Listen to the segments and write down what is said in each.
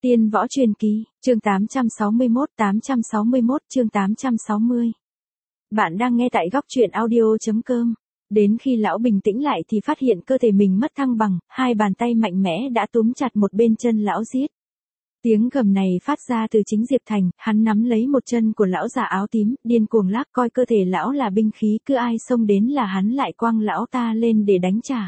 Tiên võ truyền kỳ, chương 861 chương 860. Bạn đang nghe tại góc truyện audio.com. Đến khi lão bình tĩnh lại thì phát hiện cơ thể mình mất thăng bằng, hai bàn tay mạnh mẽ đã túm chặt một bên chân lão giết. Tiếng gầm này phát ra từ chính Diệp Thành, hắn nắm lấy một chân của lão già áo tím, điên cuồng lắc coi cơ thể lão là binh khí, cứ ai xông đến là hắn lại quăng lão ta lên để đánh trả.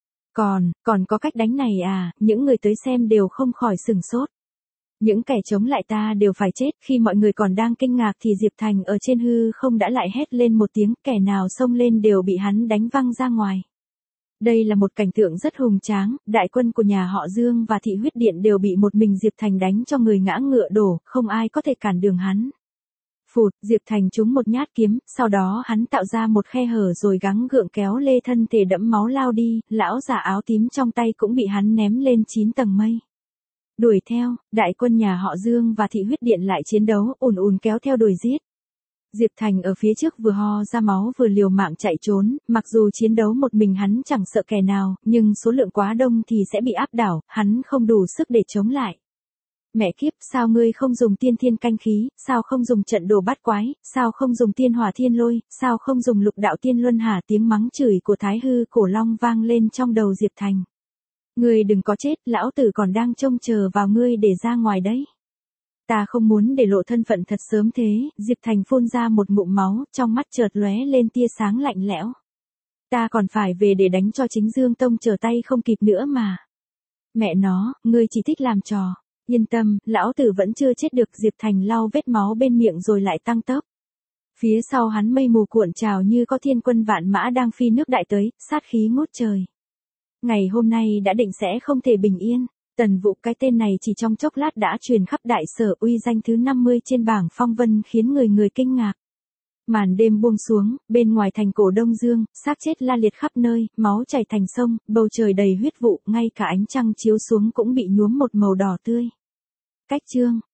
Còn có cách đánh này à, những người tới xem đều không khỏi sửng sốt. Những kẻ chống lại ta đều phải chết, khi mọi người còn đang kinh ngạc thì Diệp Thành ở trên hư không đã lại hét lên một tiếng, kẻ nào xông lên đều bị hắn đánh văng ra ngoài. Đây là một cảnh tượng rất hùng tráng, đại quân của nhà họ Dương và thị huyết điện đều bị một mình Diệp Thành đánh cho người ngã ngựa đổ, không ai có thể cản đường hắn. Phụt, Diệp Thành trúng một nhát kiếm, sau đó hắn tạo ra một khe hở rồi gắng gượng kéo lê thân thể đẫm máu lao đi, lão già áo tím trong tay cũng bị hắn ném lên 9 tầng mây. Đuổi theo, đại quân nhà họ Dương và thị huyết điện lại chiến đấu, ùn kéo theo đuổi giết. Diệp Thành ở phía trước vừa ho ra máu vừa liều mạng chạy trốn, mặc dù chiến đấu một mình hắn chẳng sợ kẻ nào, nhưng số lượng quá đông thì sẽ bị áp đảo, hắn không đủ sức để chống lại. Mẹ kiếp, sao ngươi không dùng tiên thiên canh khí, sao không dùng trận đồ bát quái, sao không dùng tiên hỏa thiên lôi, sao không dùng lục đạo tiên luân hà, tiếng mắng chửi của Thái Hư Cổ Long vang lên trong đầu Diệp Thành. Ngươi đừng có chết, lão tử còn đang trông chờ vào ngươi để ra ngoài đấy. Ta không muốn để lộ thân phận thật sớm thế, Diệp Thành phun ra một ngụm máu, trong mắt chợt lóe lên tia sáng lạnh lẽo. Ta còn phải về để đánh cho chính Dương Tông trở tay không kịp nữa mà. Mẹ nó, ngươi chỉ thích làm trò. Yên tâm, lão tử vẫn chưa chết được. Diệp Thành lau vết máu bên miệng rồi lại tăng tốc. Phía sau hắn mây mù cuộn trào như có thiên quân vạn mã đang phi nước đại tới, sát khí ngút trời. Ngày hôm nay đã định sẽ không thể bình yên. Tần Vũ, cái tên này chỉ trong chốc lát đã truyền khắp đại sở, uy danh thứ 50 trên bảng phong vân khiến người kinh ngạc. Màn đêm buông xuống, bên ngoài thành cổ Đông Dương, xác chết la liệt khắp nơi, máu chảy thành sông, bầu trời đầy huyết vụ, ngay cả ánh trăng chiếu xuống cũng bị nhuốm một màu đỏ tươi. Cách chương